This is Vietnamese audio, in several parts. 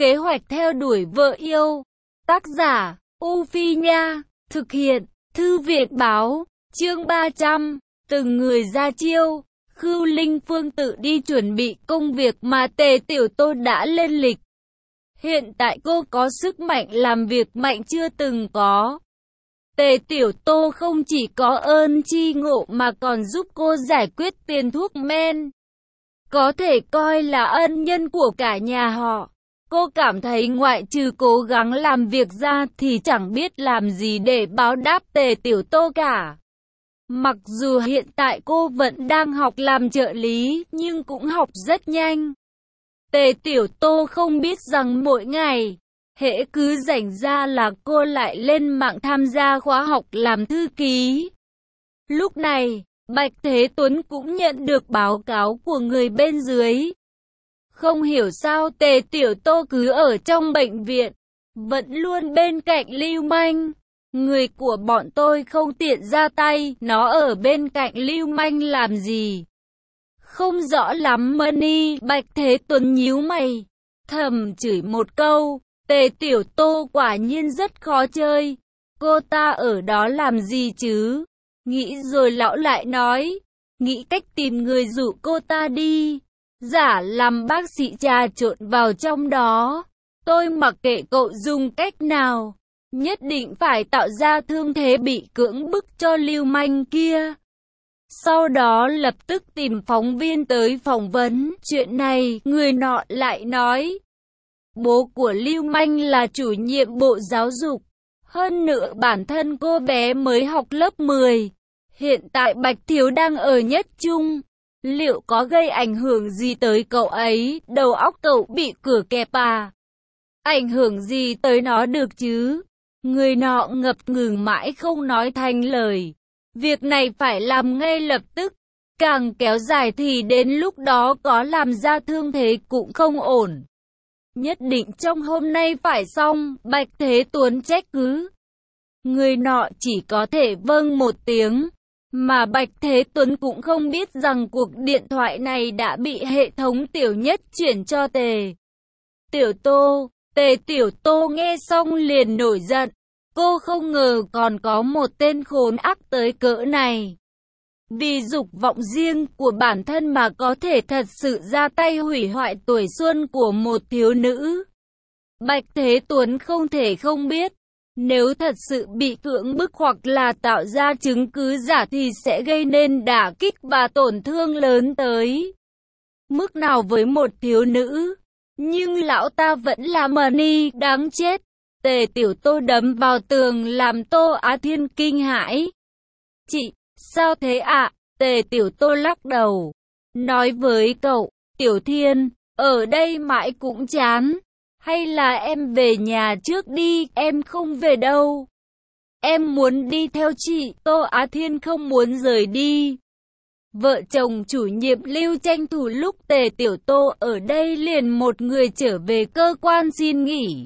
Kế hoạch theo đuổi vợ yêu. Tác giả, U Phi Nha. Thực hiện, Thư viện Báo. Chương 300. Từng người ra chiêu. Khưu Linh Phương tự đi chuẩn bị công việc mà Tề Tiểu Tô đã lên lịch. Hiện tại cô có sức mạnh làm việc mạnh chưa từng có. Tề Tiểu Tô không chỉ có ơn tri ngộ mà còn giúp cô giải quyết tiền thuốc men. Có thể coi là ân nhân của cả nhà họ. Cô cảm thấy ngoại trừ cố gắng làm việc ra thì chẳng biết làm gì để báo đáp Tề Tiểu Tô cả. Mặc dù hiện tại cô vẫn đang học làm trợ lý nhưng cũng học rất nhanh. Tề Tiểu Tô không biết rằng mỗi ngày, hễ cứ rảnh ra là cô lại lên mạng tham gia khóa học làm thư ký. Lúc này, Bạch Thế Tuấn cũng nhận được báo cáo của người bên dưới. Không hiểu sao Tề Tiểu Tô cứ ở trong bệnh viện, vẫn luôn bên cạnh Lưu Manh. Người của bọn tôi không tiện ra tay, nó ở bên cạnh Lưu Manh làm gì? Không rõ lắm Money. Bạch Thế Tuấn nhíu mày, thầm chửi một câu. Tề Tiểu Tô quả nhiên rất khó chơi. Cô ta ở đó làm gì chứ? Nghĩ rồi lão lại nói, nghĩ cách tìm người dụ cô ta đi. Giả làm bác sĩ trà trộn vào trong đó. Tôi mặc kệ cậu dùng cách nào, nhất định phải tạo ra thương thế bị cưỡng bức cho Lưu Manh kia. Sau đó lập tức tìm phóng viên tới phỏng vấn. Chuyện này, người nọ lại nói, bố của Lưu Manh là chủ nhiệm bộ giáo dục. Hơn nữa bản thân cô bé mới học lớp 10. Hiện tại Bạch Thiếu đang ở nhất trung. Liệu có gây ảnh hưởng gì tới cậu ấy? Đầu óc cậu bị cửa kẹp à? Ảnh hưởng gì tới nó được chứ? Người nọ ngập ngừng mãi không nói thành lời. Việc này phải làm ngay lập tức. Càng kéo dài thì đến lúc đó có làm ra thương thế cũng không ổn. Nhất định trong hôm nay phải xong. Bạch Thế Tuấn trách cứ. Người nọ chỉ có thể vâng một tiếng. Mà Bạch Thế Tuấn cũng không biết rằng cuộc điện thoại này đã bị hệ thống Tiểu Nhất chuyển cho Tề Tiểu Tô. Tề Tiểu Tô nghe xong liền nổi giận. Cô không ngờ còn có một tên khốn ác tới cỡ này. Vì dục vọng riêng của bản thân mà có thể thật sự ra tay hủy hoại tuổi xuân của một thiếu nữ. Bạch Thế Tuấn không thể không biết. Nếu thật sự bị cưỡng bức hoặc là tạo ra chứng cứ giả thì sẽ gây nên đả kích và tổn thương lớn tới mức nào với một thiếu nữ. Nhưng lão ta vẫn là Money, đáng chết. Tề Tiểu Tô đấm vào tường làm Tô Á Thiên kinh hãi. Chị, sao thế ạ? Tề Tiểu Tô lắc đầu, nói với cậu, Tiểu Thiên, ở đây mãi cũng chán. Hay là em về nhà trước đi, em không về đâu. Em muốn đi theo chị. Tô Á Thiên không muốn rời đi. Vợ chồng chủ nhiệm Lưu tranh thủ lúc Tề Tiểu Tô ở đây liền một người trở về cơ quan xin nghỉ.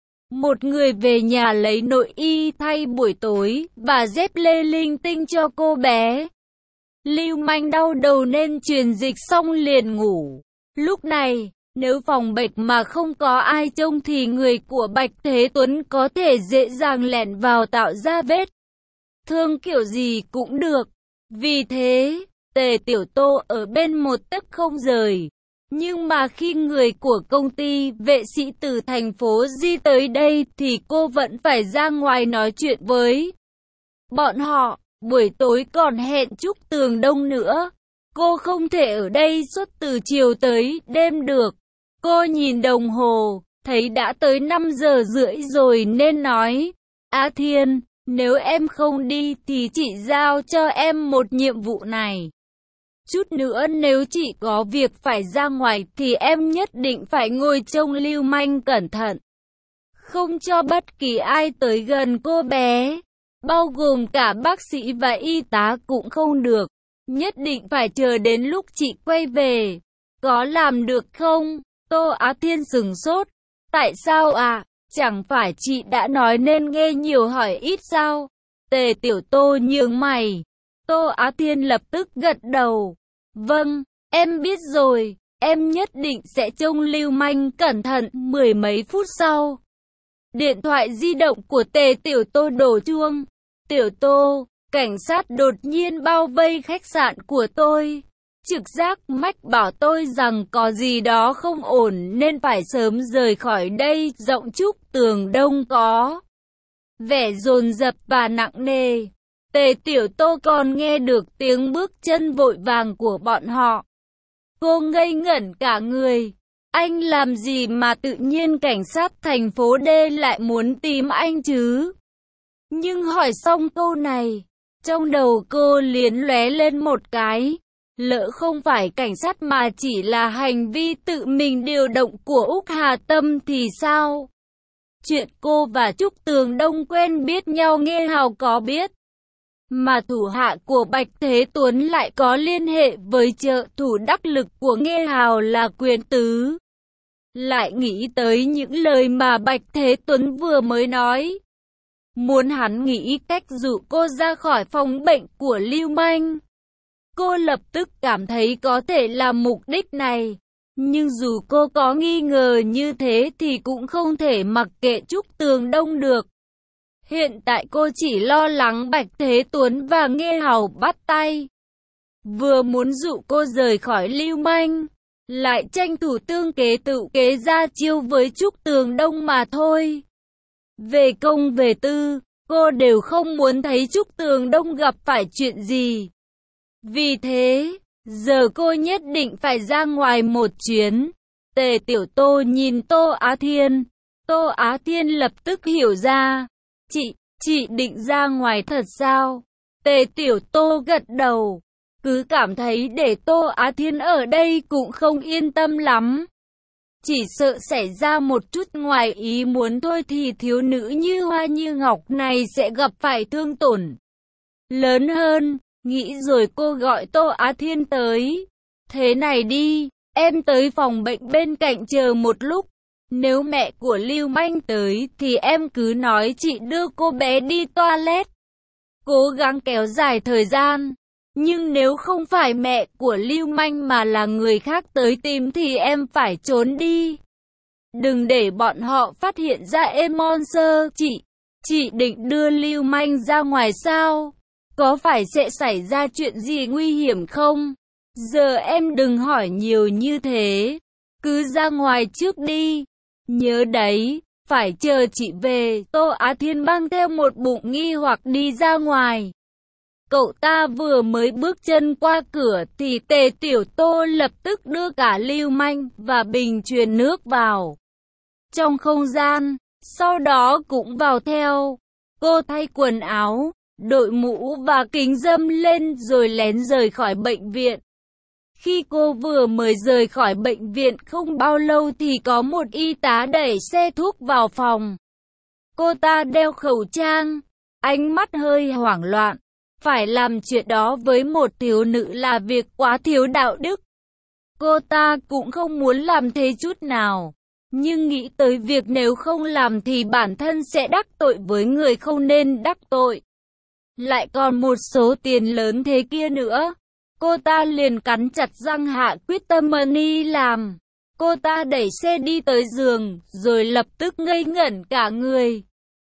Một người về nhà lấy nội y thay buổi tối và dép lê linh tinh cho cô bé. Lưu Manh đau đầu nên truyền dịch xong liền ngủ. Lúc này, nếu phòng bệnh mà không có ai trông thì người của Bạch Thế Tuấn có thể dễ dàng lẻn vào tạo ra vết thương kiểu gì cũng được. Vì thế, Tề Tiểu Tô ở bên một tấc không rời. Nhưng mà khi người của công ty vệ sĩ từ thành phố Di tới đây thì cô vẫn phải ra ngoài nói chuyện với bọn họ. Buổi tối còn hẹn Trúc Tường Đông nữa. Cô không thể ở đây suốt từ chiều tới đêm được. Cô nhìn đồng hồ, thấy đã tới 5 giờ rưỡi rồi nên nói, Á Thiên, nếu em không đi thì chị giao cho em một nhiệm vụ này. Chút nữa nếu chị có việc phải ra ngoài thì em nhất định phải ngồi trông Lưu Manh cẩn thận. Không cho bất kỳ ai tới gần cô bé, bao gồm cả bác sĩ và y tá cũng không được. Nhất định phải chờ đến lúc chị quay về. Có làm được không? Tô Á Thiên sửng sốt. Tại sao à? Chẳng phải chị đã nói nên nghe nhiều hỏi ít sao? Tề Tiểu Tô nhướng mày. Tô Á Thiên lập tức gật đầu. Vâng, em biết rồi. Em nhất định sẽ trông lưu manh cẩn thận. Mười mấy phút sau, điện thoại di động của Tề Tiểu Tô đổ chuông. Tiểu Tô, cảnh sát đột nhiên bao vây khách sạn của tôi. Trực giác mách bảo tôi rằng có gì đó không ổn nên phải sớm rời khỏi đây. Giọng Trúc Tường Đông có vẻ dồn dập và nặng nề. Tề Tiểu Tô còn nghe được tiếng bước chân vội vàng của bọn họ. Cô ngây ngẩn cả người. Anh làm gì mà tự nhiên cảnh sát thành phố D lại muốn tìm anh chứ? Nhưng hỏi xong câu này, trong đầu cô liền lóe lên một cái. Lỡ không phải cảnh sát mà chỉ là hành vi tự mình điều động của Úc Hà Tâm thì sao? Chuyện cô và Trúc Tường Đông quen biết nhau Nghê Hào có biết. Mà thủ hạ của Bạch Thế Tuấn lại có liên hệ với trợ thủ đắc lực của Nghê Hào là Quyền Tứ. Lại nghĩ tới những lời mà Bạch Thế Tuấn vừa mới nói. Muốn hắn nghĩ cách dụ cô ra khỏi phòng bệnh của Lưu Manh. Cô lập tức cảm thấy có thể là mục đích này. Nhưng dù cô có nghi ngờ như thế thì cũng không thể mặc kệ Trúc Tường Đông được. Hiện tại cô chỉ lo lắng Bạch Thế Tuấn và Nghê Hào bắt tay. Vừa muốn dụ cô rời khỏi Lưu Manh, lại tranh thủ tương kế tự kế ra chiêu với Trúc Tường Đông mà thôi. Về công về tư, cô đều không muốn thấy Trúc Tường Đông gặp phải chuyện gì. Vì thế, giờ cô nhất định phải ra ngoài một chuyến. Tề Tiểu Tô nhìn Tô Á Thiên. Tô Á Thiên lập tức hiểu ra. Chị định ra ngoài thật sao? Tề Tiểu Tô gật đầu. Cứ cảm thấy để Tô Á Thiên ở đây cũng không yên tâm lắm. Chỉ sợ xảy ra một chút ngoài ý muốn thôi thì thiếu nữ như hoa như ngọc này sẽ gặp phải thương tổn lớn hơn. Nghĩ rồi cô gọi Tô Á Thiên tới. Thế này đi, em tới phòng bệnh bên cạnh chờ một lúc. Nếu mẹ của Lưu Manh tới thì em cứ nói chị đưa cô bé đi toilet. Cố gắng kéo dài thời gian. Nhưng nếu không phải mẹ của Lưu Manh mà là người khác tới tìm thì em phải trốn đi. Đừng để bọn họ phát hiện ra em monster. Chị định đưa Lưu Manh ra ngoài sao? Có phải sẽ xảy ra chuyện gì nguy hiểm không? Giờ em đừng hỏi nhiều như thế. Cứ ra ngoài trước đi. Nhớ đấy, phải chờ chị về. Tô Á Thiên mang theo một bụng nghi hoặc đi ra ngoài. Cậu ta vừa mới bước chân qua cửa thì Tề Tiểu Tô lập tức đưa cả Lưu Manh và bình truyền nước vào trong không gian, sau đó cũng vào theo. Cô thay quần áo, đội mũ và kính râm lên rồi lén rời khỏi bệnh viện. Khi cô vừa mới rời khỏi bệnh viện không bao lâu thì có một y tá đẩy xe thuốc vào phòng. Cô ta đeo khẩu trang, ánh mắt hơi hoảng loạn. Phải làm chuyện đó với một thiếu nữ là việc quá thiếu đạo đức. Cô ta cũng không muốn làm thế chút nào. Nhưng nghĩ tới việc nếu không làm thì bản thân sẽ đắc tội với người không nên đắc tội. Lại còn một số tiền lớn thế kia nữa. Cô ta liền cắn chặt răng hạ quyết tâm đi làm. Cô ta đẩy xe đi tới giường, rồi lập tức ngây ngẩn cả người.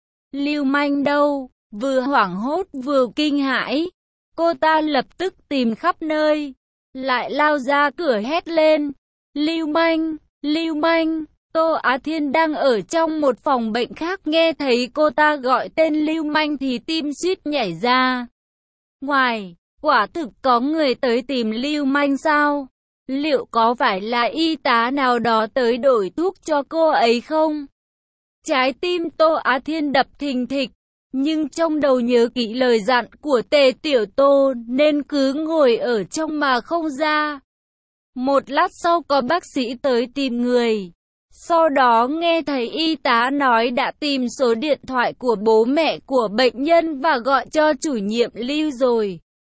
Lưu Manh đâu? Vừa hoảng hốt vừa kinh hãi. Cô ta lập tức tìm khắp nơi. Lại lao ra cửa hét lên. Lưu Manh! Lưu Manh! Tô Á Thiên đang ở trong một phòng bệnh khác nghe thấy cô ta gọi tên Lưu Manh thì tim suýt nhảy ra. Ngoài, quả thực có người tới tìm Lưu Manh sao? Liệu có phải là y tá nào đó tới đổi thuốc cho cô ấy không? Trái tim Tô Á Thiên đập thình thịch. Nhưng trong đầu nhớ kỹ lời dặn của Tề Tiểu Tô nên cứ ngồi ở trong mà không ra. Một lát sau có bác sĩ tới tìm người. Sau đó nghe thấy y tá nói đã tìm số điện thoại của bố mẹ của bệnh nhân và gọi cho chủ nhiệm Lưu rồi.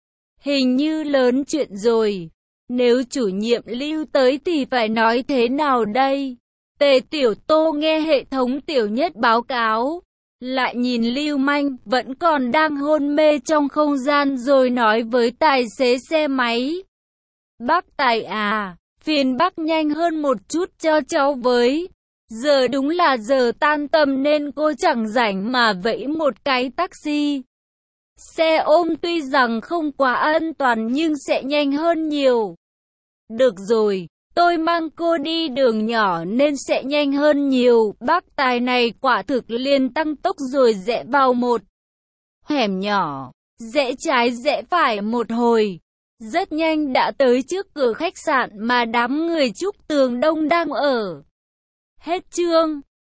Hình như lớn chuyện rồi. Nếu chủ nhiệm Lưu tới thì phải nói thế nào đây? Tề Tiểu Tô nghe hệ thống tiểu nhất báo cáo. Lại nhìn Lưu Manh vẫn còn đang hôn mê trong không gian rồi nói với tài xế xe máy. Bác Tài à, Phiền bác nhanh hơn một chút cho cháu với. Giờ đúng là giờ tan tầm nên cô chẳng rảnh mà vẫy một cái taxi. Xe ôm tuy rằng không quá an toàn nhưng sẽ nhanh hơn nhiều. Được rồi, tôi mang cô đi đường nhỏ nên sẽ nhanh hơn nhiều. Bác tài này quả thực liền tăng tốc rồi rẽ vào một hẻm nhỏ, rẽ trái rẽ phải một hồi. Rất nhanh đã tới trước cửa khách sạn mà đám người Trúc Tường Đông đang ở. Hết chương.